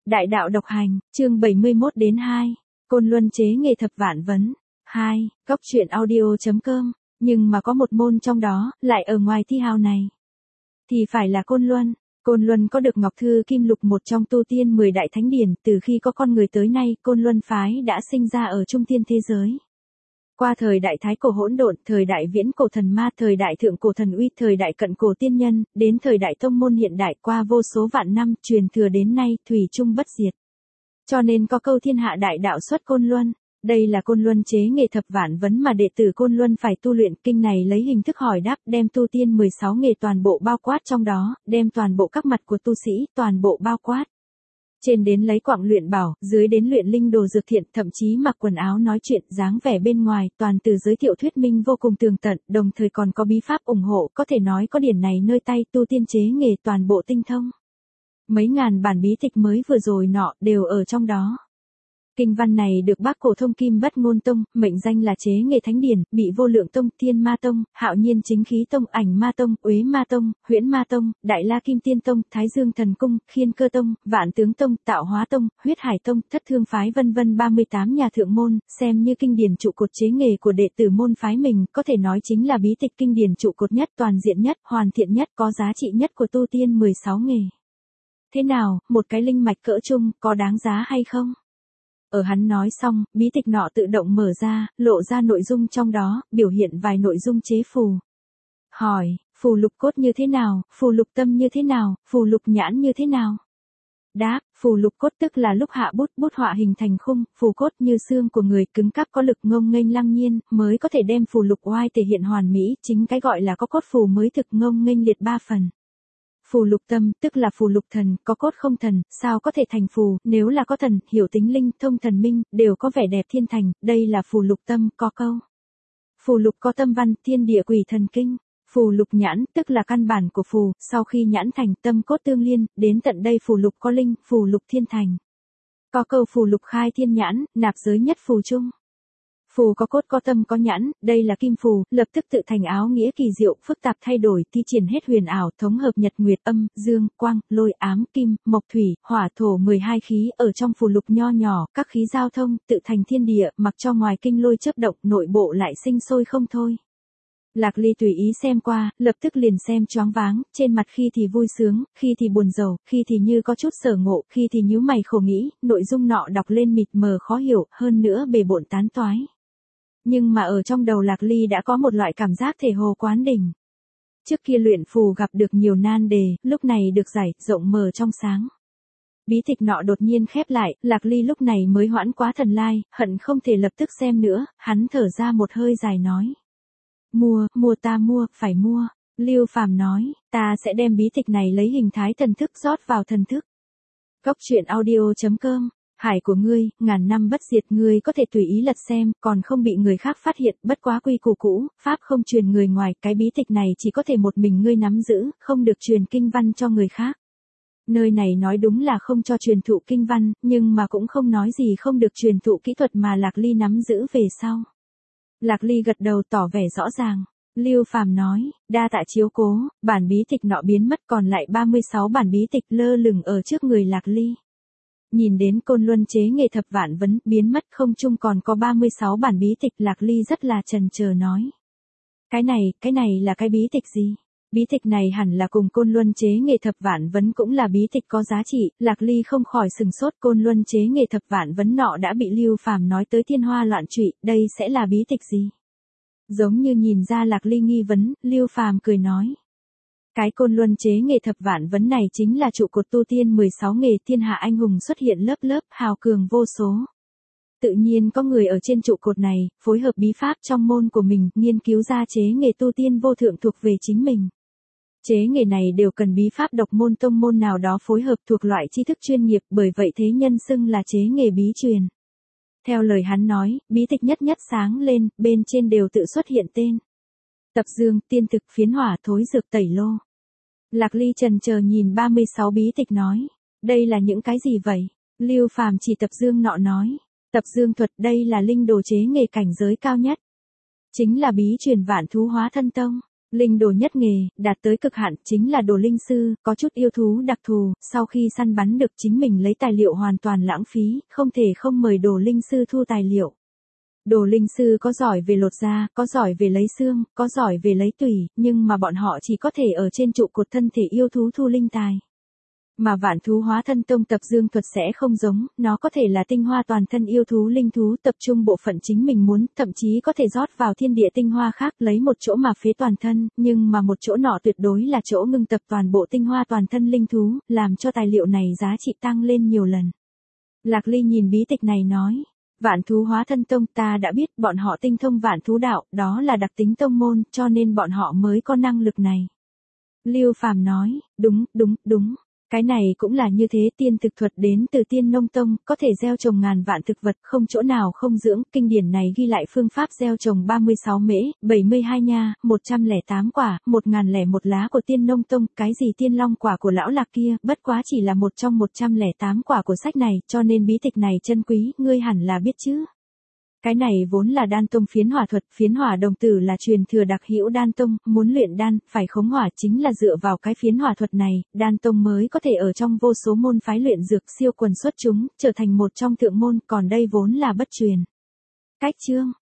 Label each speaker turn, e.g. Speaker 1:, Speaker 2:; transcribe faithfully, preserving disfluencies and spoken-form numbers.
Speaker 1: Đại đạo độc hành, chương bảy mươi mốt đến hai. Côn Luân chế nghề thập vạn vấn. hai. Góc truyện audio.com. Nhưng mà có một môn trong đó, lại ở ngoài thi hào này. Thì phải là Côn Luân. Côn Luân có được Ngọc Thư Kim Lục, một trong tu tiên mười đại thánh điển. Từ khi có con người tới nay, Côn Luân phái đã sinh ra ở trung tiên thế giới. Qua thời đại thái cổ hỗn độn, thời đại viễn cổ thần ma, thời đại thượng cổ thần uy, thời đại cận cổ tiên nhân, đến thời đại tông môn hiện đại, qua vô số vạn năm, truyền thừa đến nay, thủy chung bất diệt. Cho nên có câu thiên hạ đại đạo xuất Côn Luân. Đây là Côn Luân chế nghề thập vạn vấn mà đệ tử Côn Luân phải tu luyện. Kinh này lấy hình thức hỏi đáp, đem tu tiên mười sáu nghề toàn bộ bao quát trong đó, đem toàn bộ các mặt của tu sĩ, toàn bộ bao quát. Trên đến lấy quặng luyện bảo, dưới đến luyện linh đồ dược thiện, thậm chí mặc quần áo nói chuyện, dáng vẻ bên ngoài, toàn từ giới thiệu thuyết minh vô cùng tường tận, đồng thời còn có bí pháp ủng hộ, có thể nói có điển này nơi tay, tu tiên chế nghề toàn bộ tinh thông. Mấy ngàn bản bí tịch mới vừa rồi nọ, đều ở trong đó. Kinh văn này được Bác Cổ Thông Kim Bất Ngôn Tông, mệnh danh là chế nghề thánh điển, Bị Vô Lượng Tông, Thiên Ma Tông, Hạo Nhiên Chính Khí Tông, Ảnh Ma Tông, Uế Ma Tông, Huyễn Ma Tông, Đại La Kim Tiên Tông, Thái Dương Thần Cung, Khiên Cơ Tông, Vạn Tướng Tông, Tạo Hóa Tông, Huyết Hải Tông, Thất Thương Phái vân vân ba mươi tám nhà thượng môn, xem như kinh điển trụ cột chế nghề của đệ tử môn phái mình, có thể nói chính là bí tịch kinh điển trụ cột nhất, toàn diện nhất, hoàn thiện nhất, có giá trị nhất của tu tiên mười sáu nghề. Thế nào, một cái linh mạch cỡ trung, có đáng giá hay không? Ở hắn nói xong, bí tịch nọ tự động mở ra, lộ ra nội dung trong đó, biểu hiện vài nội dung chế phù. Hỏi, phù lục cốt như thế nào, phù lục tâm như thế nào, phù lục nhãn như thế nào? Đáp, phù lục cốt tức là lúc hạ bút, bút họa hình thành khung, phù cốt như xương của người, cứng cáp có lực, ngông nghênh lăng nhiên, mới có thể đem phù lục oai thể hiện hoàn mỹ, chính cái gọi là có cốt phù mới thực ngông nghênh liệt ba phần. Phù lục tâm, tức là phù lục thần, có cốt không thần, sao có thể thành phù, nếu là có thần, hiểu tính linh, thông thần minh, đều có vẻ đẹp thiên thành, đây là phù lục tâm, có câu. Phù lục có tâm văn, thiên địa quỷ thần kinh. Phù lục nhãn, tức là căn bản của phù, sau khi nhãn thành, tâm cốt tương liên, đến tận đây phù lục có linh, phù lục thiên thành. Có câu phù lục khai thiên nhãn, nạp giới nhất phù chung. Phù có cốt có tâm có nhãn, đây là kim phù, lập tức tự thành áo nghĩa kỳ diệu, phức tạp thay đổi, thi triển hết huyền ảo, thống hợp nhật nguyệt âm, dương, quang, lôi, ám, kim, mộc thủy, hỏa thổ mười hai khí ở trong phù lục nho nhỏ, các khí giao thông, tự thành thiên địa, mặc cho ngoài kinh lôi chớp động, nội bộ lại sinh sôi không thôi. Lạc Ly tùy ý xem qua, lập tức liền xem choáng váng, trên mặt khi thì vui sướng, khi thì buồn rầu, khi thì như có chút sở ngộ, khi thì nhíu mày khổ nghĩ, nội dung nọ đọc lên mịt mờ khó hiểu, hơn nữa bề bộn tán toái. Nhưng mà ở trong đầu Lạc Ly đã có một loại cảm giác thể hồ quán đỉnh. Trước kia luyện phù gặp được nhiều nan đề, lúc này được giải, rộng mở trong sáng. Bí tịch nọ đột nhiên khép lại, Lạc Ly lúc này mới hoãn quá thần lai, hận không thể lập tức xem nữa, hắn thở ra một hơi dài nói. Mua, mua ta mua, phải mua. Lưu Phàm nói, ta sẽ đem bí tịch này lấy hình thái thần thức rót vào thần thức. Góc truyện audio.com. Hải của ngươi, ngàn năm bất diệt, ngươi có thể tùy ý lật xem, còn không bị người khác phát hiện, bất quá quy củ cũ, pháp không truyền người ngoài, cái bí tịch này chỉ có thể một mình ngươi nắm giữ, không được truyền kinh văn cho người khác. Nơi này nói đúng là không cho truyền thụ kinh văn, nhưng mà cũng không nói gì không được truyền thụ kỹ thuật mà Lạc Ly nắm giữ về sau. Lạc Ly gật đầu tỏ vẻ rõ ràng. Lưu Phàm nói, đa tạ chiếu cố, bản bí tịch nọ biến mất, còn lại ba mươi sáu bản bí tịch lơ lửng ở trước người Lạc Ly. Nhìn đến Côn Luân chế nghề thập vạn vấn, biến mất không chung còn có ba mươi sáu bản bí tịch, Lạc Ly rất là chần chờ nói. Cái này, cái này là cái bí tịch gì? Bí tịch này hẳn là cùng Côn Luân chế nghề thập vạn vấn cũng là bí tịch có giá trị, Lạc Ly không khỏi sừng sốt. Côn Luân chế nghề thập vạn vấn nọ đã bị Lưu Phàm nói tới thiên hoa loạn trụy, đây sẽ là bí tịch gì? Giống như nhìn ra Lạc Ly nghi vấn, Lưu Phàm cười nói. Cái Côn Luân chế nghề thập vạn vấn này chính là trụ cột tu tiên mười sáu nghề, thiên hạ anh hùng xuất hiện lớp lớp, hào cường vô số. Tự nhiên có người ở trên trụ cột này, phối hợp bí pháp trong môn của mình, nghiên cứu ra chế nghề tu tiên vô thượng thuộc về chính mình. Chế nghề này đều cần bí pháp độc môn tông môn nào đó phối hợp thuộc loại tri thức chuyên nghiệp, bởi vậy thế nhân xưng là chế nghề bí truyền. Theo lời hắn nói, bí tịch nhất nhất sáng lên, bên trên đều tự xuất hiện tên. Tập dương, tiên thực, phiến hỏa, thối dược, tẩy lô. Lạc Ly trần chờ nhìn ba mươi sáu bí tịch nói, đây là những cái gì vậy? Lưu Phàm chỉ tập dương nọ nói, tập dương thuật, đây là linh đồ chế nghề cảnh giới cao nhất. Chính là bí truyền vạn thú hóa thân tông. Linh đồ nhất nghề, đạt tới cực hạn chính là đồ linh sư, có chút yêu thú đặc thù, sau khi săn bắn được chính mình lấy tài liệu hoàn toàn lãng phí, không thể không mời đồ linh sư thu tài liệu. Đồ linh sư có giỏi về lột da, có giỏi về lấy xương, có giỏi về lấy tủy, nhưng mà bọn họ chỉ có thể ở trên trụ cột thân thể yêu thú thu linh tài. Mà vạn thú hóa thân tông tập dương thuật sẽ không giống, nó có thể là tinh hoa toàn thân yêu thú linh thú tập trung bộ phận chính mình muốn, thậm chí có thể rót vào thiên địa tinh hoa khác lấy một chỗ mà phế toàn thân, nhưng mà một chỗ nọ tuyệt đối là chỗ ngưng tập toàn bộ tinh hoa toàn thân linh thú, làm cho tài liệu này giá trị tăng lên nhiều lần. Lạc Ly nhìn bí tịch này nói. Vạn thú hóa thân tông ta đã biết bọn họ tinh thông vạn thú đạo, đó là đặc tính tông môn, cho nên bọn họ mới có năng lực này. Lưu Phàm nói, đúng, đúng, đúng. Cái này cũng là như thế, tiên thực thuật đến từ Tiên Nông Tông, có thể gieo trồng ngàn vạn thực vật, không chỗ nào không dưỡng, kinh điển này ghi lại phương pháp gieo trồng ba mươi sáu mễ, bảy mươi hai nha, một trăm lẻ tám quả, một nghìn lẻ một lá của Tiên Nông Tông, cái gì tiên long quả của lão Lạc kia, bất quá chỉ là một trong một trăm lẻ tám quả của sách này, cho nên bí tịch này chân quý, ngươi hẳn là biết chứ. Cái này vốn là đan tông phiến hỏa thuật, phiến hỏa đồng tử là truyền thừa đặc hữu đan tông, muốn luyện đan, phải khống hỏa chính là dựa vào cái phiến hỏa thuật này, đan tông mới có thể ở trong vô số môn phái luyện dược siêu quần xuất chúng, trở thành một trong thượng môn, còn đây vốn là bất truyền. Cách chương